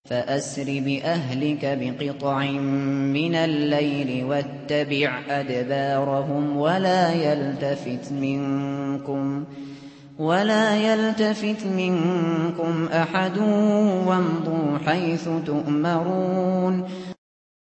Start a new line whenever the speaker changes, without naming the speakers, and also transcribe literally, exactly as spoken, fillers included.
فأسر بأهلك بقطع من الليل واتبع أدبارهم ولا يلتفت منكم ولا يلتفت منكم أحد وامضوا حيث تؤمرون